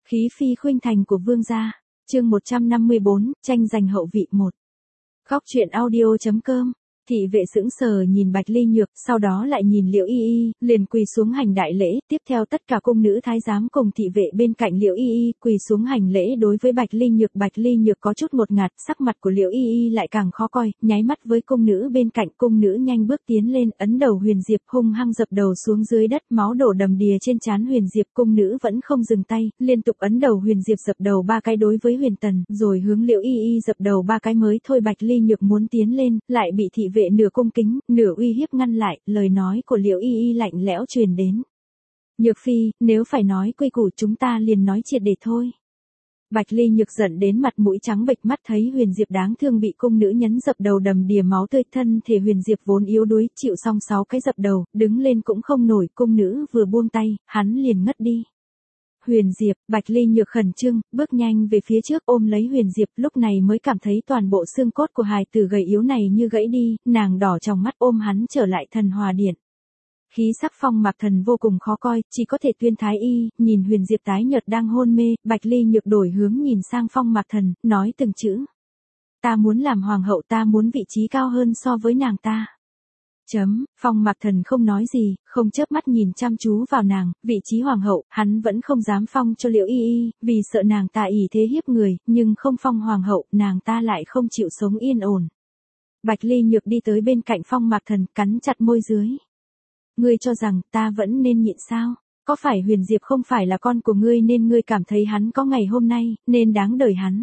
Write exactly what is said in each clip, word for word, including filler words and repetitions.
Khí phi khuynh thành của vương gia. Chương một trăm năm mươi bốn, tranh giành hậu vị một. Góc truyện audio.com. Thị vệ sững sờ nhìn Bạch Ly Nhược, sau đó lại nhìn Liễu Y Y, liền quỳ xuống hành đại lễ, tiếp theo tất cả cung nữ thái giám cùng thị vệ bên cạnh Liễu Y Y quỳ xuống hành lễ đối với Bạch Ly Nhược. Bạch Ly Nhược có chút ngột ngạt, sắc mặt của Liễu Y Y lại càng khó coi, nháy mắt với cung nữ bên cạnh, cung nữ nhanh bước tiến lên, ấn đầu Huyền Diệp hung hăng dập đầu xuống dưới đất, máu đổ đầm đìa trên trán Huyền Diệp. Cung nữ vẫn không dừng tay, liên tục ấn đầu Huyền Diệp dập đầu ba cái đối với Huyền Tần, rồi hướng Liễu Y Y dập đầu ba cái mới thôi. Bạch Ly Nhược muốn tiến lên, lại bị thị vệ nửa cung kính, nửa uy hiếp ngăn lại, lời nói của Liễu Y Y lạnh lẽo truyền đến. Nhược phi, nếu phải nói quy củ chúng ta liền nói triệt để thôi. Bạch Ly Nhược giận đến mặt mũi trắng bệch, mắt thấy Huyền Diệp đáng thương bị cung nữ nhấn dập đầu đầm đìa máu tươi, thân thể Huyền Diệp vốn yếu đuối, chịu xong sáu cái dập đầu, đứng lên cũng không nổi, cung nữ vừa buông tay, hắn liền ngất đi. Huyền Diệp, Bạch Ly Nhược khẩn trương, bước nhanh về phía trước ôm lấy Huyền Diệp, lúc này mới cảm thấy toàn bộ xương cốt của hài tử gầy yếu này như gãy đi, nàng đỏ trong mắt ôm hắn trở lại Thần Hòa Điện. Khí sắc Phong Mạc Thần vô cùng khó coi, chỉ có thể tuyên thái y, nhìn Huyền Diệp tái nhợt đang hôn mê, Bạch Ly Nhược đổi hướng nhìn sang Phong Mạc Thần, nói từng chữ. Ta muốn làm hoàng hậu, ta muốn vị trí cao hơn so với nàng ta. Chấm, Phong Mạc Thần không nói gì, không chớp mắt nhìn chăm chú vào nàng, vị trí hoàng hậu, hắn vẫn không dám phong cho Liễu Y Y, vì sợ nàng ta ỷ thế hiếp người, nhưng không phong hoàng hậu, nàng ta lại không chịu sống yên ổn. Bạch Ly Nhược đi tới bên cạnh Phong Mạc Thần, cắn chặt môi dưới. Ngươi cho rằng ta vẫn nên nhịn sao? Có phải Huyền Diệp không phải là con của ngươi nên ngươi cảm thấy hắn có ngày hôm nay, nên đáng đời hắn?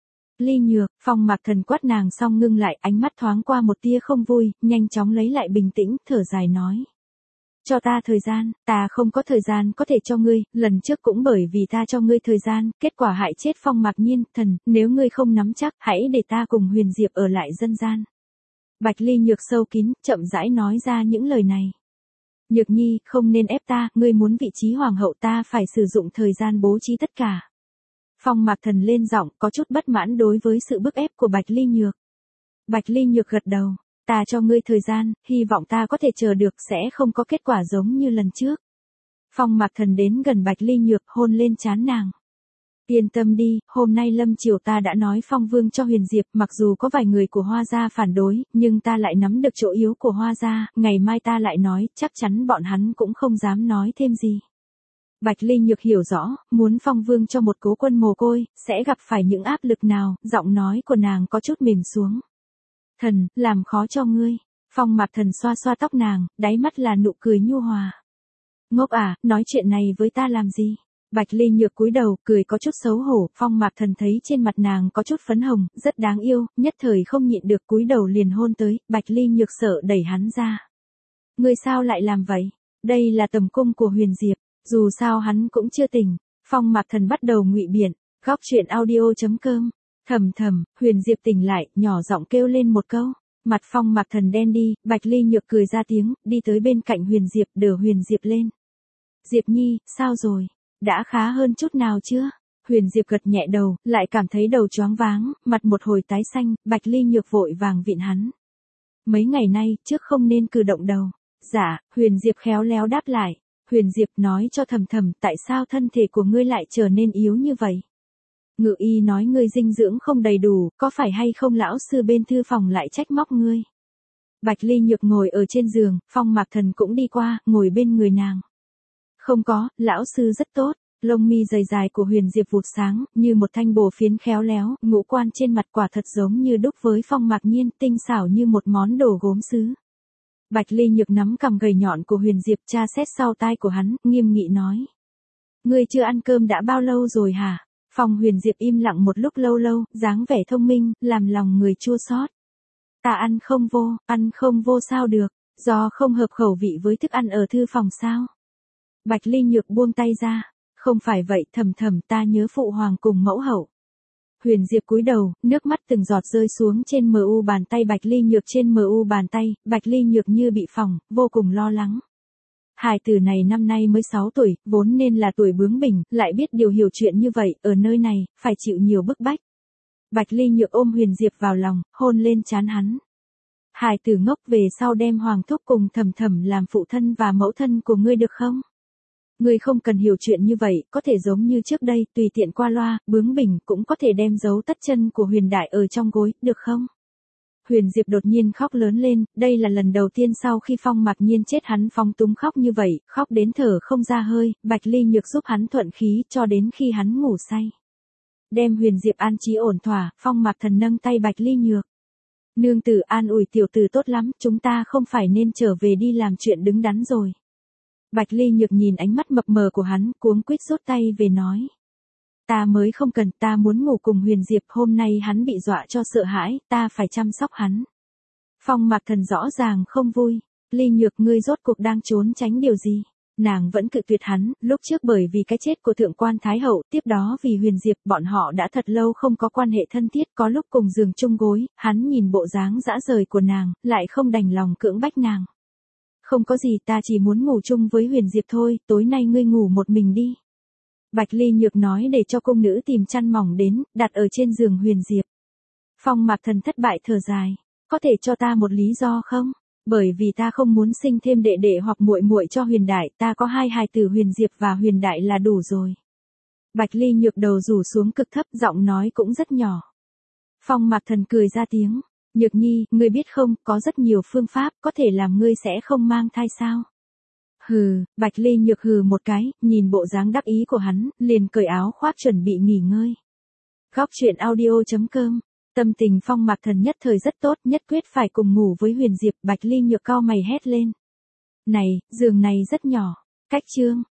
Ly Nhược, Phong Mạc Thần quát nàng xong ngưng lại, ánh mắt thoáng qua một tia không vui, nhanh chóng lấy lại bình tĩnh, thở dài nói. Cho ta thời gian, ta không có thời gian có thể cho ngươi, lần trước cũng bởi vì ta cho ngươi thời gian, kết quả hại chết Phong Mạc Nhiên, thần, nếu ngươi không nắm chắc, hãy để ta cùng Huyền Diệp ở lại dân gian. Bạch Ly Nhược sâu kín, chậm rãi nói ra những lời này. Nhược nhi, không nên ép ta, ngươi muốn vị trí hoàng hậu ta phải sử dụng thời gian bố trí tất cả. Phong Mạc Thần lên giọng, có chút bất mãn đối với sự bức ép của Bạch Ly Nhược. Bạch Ly Nhược gật đầu, ta cho ngươi thời gian, hy vọng ta có thể chờ được, sẽ không có kết quả giống như lần trước. Phong Mạc Thần đến gần Bạch Ly Nhược, hôn lên trán nàng. Yên tâm đi, hôm nay lâm chiều ta đã nói Phong Vương cho Huyền Diệp, mặc dù có vài người của Hoa gia phản đối, nhưng ta lại nắm được chỗ yếu của Hoa gia, ngày mai ta lại nói, chắc chắn bọn hắn cũng không dám nói thêm gì. Bạch Ly Nhược hiểu rõ, muốn Phong Vương cho một cố quân mồ côi, sẽ gặp phải những áp lực nào, giọng nói của nàng có chút mềm xuống. Thần, làm khó cho ngươi. Phong Mạc Thần xoa xoa tóc nàng, đáy mắt là nụ cười nhu hòa. Ngốc à, nói chuyện này với ta làm gì? Bạch Ly Nhược cúi đầu, cười có chút xấu hổ, Phong Mạc Thần thấy trên mặt nàng có chút phấn hồng, rất đáng yêu, nhất thời không nhịn được cúi đầu liền hôn tới, Bạch Ly Nhược sợ đẩy hắn ra. Ngươi sao lại làm vậy? Đây là tầm cung của Huyền Diệp. Dù sao hắn cũng chưa tỉnh, Phong Mạc Thần bắt đầu ngụy biện, góc truyện audio.com. Thầm thầm, Huyền Diệp tỉnh lại, nhỏ giọng kêu lên một câu, mặt Phong Mạc Thần đen đi, Bạch Ly Nhược cười ra tiếng, đi tới bên cạnh Huyền Diệp, đỡ Huyền Diệp lên. Diệp nhi, sao rồi? Đã khá hơn chút nào chưa? Huyền Diệp gật nhẹ đầu, lại cảm thấy đầu choáng váng, mặt một hồi tái xanh, Bạch Ly Nhược vội vàng viện hắn. Mấy ngày nay, trước không nên cử động đầu. Dạ, Huyền Diệp khéo léo đáp lại. Huyền Diệp nói cho Thầm Thầm, tại sao thân thể của ngươi lại trở nên yếu như vậy? Ngự y nói ngươi dinh dưỡng không đầy đủ, có phải hay không lão sư bên thư phòng lại trách móc ngươi? Bạch Ly Nhược ngồi ở trên giường, Phong Mạc Thần cũng đi qua, ngồi bên người nàng. Không có, lão sư rất tốt. Lông mi dày dài của Huyền Diệp vụt sáng, như một thanh bổ phiến khéo léo, ngũ quan trên mặt quả thật giống như đúc với Phong Mạc Nhiên, tinh xảo như một món đồ gốm sứ. Bạch Ly Nhược nắm cằm gầy nhọn của Huyền Diệp, tra xét sau tai của hắn, nghiêm nghị nói. Ngươi chưa ăn cơm đã bao lâu rồi hả? Phong Huyền Diệp im lặng một lúc lâu lâu, dáng vẻ thông minh, làm lòng người chua xót. Ta ăn không vô, ăn không vô sao được, do không hợp khẩu vị với thức ăn ở thư phòng sao? Bạch Ly Nhược buông tay ra, không phải vậy, Thầm Thầm, ta nhớ phụ hoàng cùng mẫu hậu. Huyền Diệp cúi đầu, nước mắt từng giọt rơi xuống trên mờ u bàn tay Bạch Ly Nhược, trên mờ u bàn tay, Bạch Ly Nhược như bị phỏng, vô cùng lo lắng. Hài tử này năm nay mới sáu tuổi, vốn nên là tuổi bướng bỉnh, lại biết điều hiểu chuyện như vậy, ở nơi này, phải chịu nhiều bức bách. Bạch Ly Nhược ôm Huyền Diệp vào lòng, hôn lên trán hắn. Hài tử ngốc, về sau đem Hoàng thúc cùng Thầm Thầm làm phụ thân và mẫu thân của ngươi được không? ngươi không cần hiểu chuyện như vậy, có thể giống như trước đây, tùy tiện qua loa, bướng bỉnh, cũng có thể đem dấu tất chân của Huyền Đại ở trong gối, được không? Huyền Diệp đột nhiên khóc lớn lên, đây là lần đầu tiên sau khi Phong Mạc Nhiên chết hắn phóng túng khóc như vậy, khóc đến thở không ra hơi, Bạch Ly Nhược giúp hắn thuận khí cho đến khi hắn ngủ say. Đem Huyền Diệp an trí ổn thỏa, Phong Mạc Thần nâng tay Bạch Ly Nhược. Nương tử an ủi tiểu tử tốt lắm, chúng ta không phải nên trở về đi làm chuyện đứng đắn rồi. Bạch Ly Nhược nhìn ánh mắt mập mờ của hắn, cuống quýt rút tay về nói. Ta mới không cần, ta muốn ngủ cùng Huyền Diệp, hôm nay hắn bị dọa cho sợ hãi, ta phải chăm sóc hắn. Phong Mạc Thần rõ ràng không vui, Ly Nhược ngươi rốt cuộc đang trốn tránh điều gì? Nàng vẫn cự tuyệt hắn, lúc trước bởi vì cái chết của Thượng quan Thái Hậu, tiếp đó vì Huyền Diệp, bọn họ đã thật lâu không có quan hệ thân thiết, có lúc cùng giường chung gối, hắn nhìn bộ dáng dã rời của nàng, lại không đành lòng cưỡng bách nàng. Không có gì, ta chỉ muốn ngủ chung với Huyền Diệp thôi, tối nay ngươi ngủ một mình đi. Bạch Ly Nhược nói để cho cung nữ tìm chăn mỏng đến, đặt ở trên giường Huyền Diệp. Phong Mạc Thần thất bại thở dài, có thể cho ta một lý do không? Bởi vì ta không muốn sinh thêm đệ đệ hoặc muội muội cho Huyền Đại, ta có hai hài tử Huyền Diệp và Huyền Đại là đủ rồi. Bạch Ly Nhược đầu rủ xuống cực thấp, giọng nói cũng rất nhỏ. Phong Mạc Thần cười ra tiếng, Nhược Nhi, ngươi biết không, có rất nhiều phương pháp, có thể làm ngươi sẽ không mang thai sao? Hừ, Bạch Ly Nhược hừ một cái, nhìn bộ dáng đắc ý của hắn, liền cởi áo khoác chuẩn bị nghỉ ngơi. Góc truyện audio chấm com. Tâm tình Phong Mạc Thần nhất thời rất tốt, nhất quyết phải cùng ngủ với Huyền Diệp, Bạch Ly Nhược cau mày hét lên. Này, giường này rất nhỏ. Cách chương.